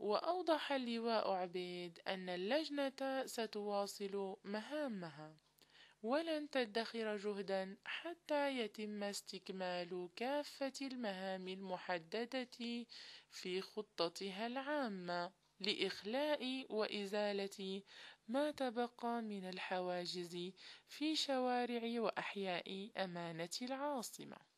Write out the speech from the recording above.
وأوضح اللواء عبيد أن اللجنة ستواصل مهامها ولن تدخر جهدا حتى يتم استكمال كافة المهام المحددة في خطتها العامة لإخلاء وإزالة ما تبقى من الحواجز في شوارع وأحياء أمانة العاصمة.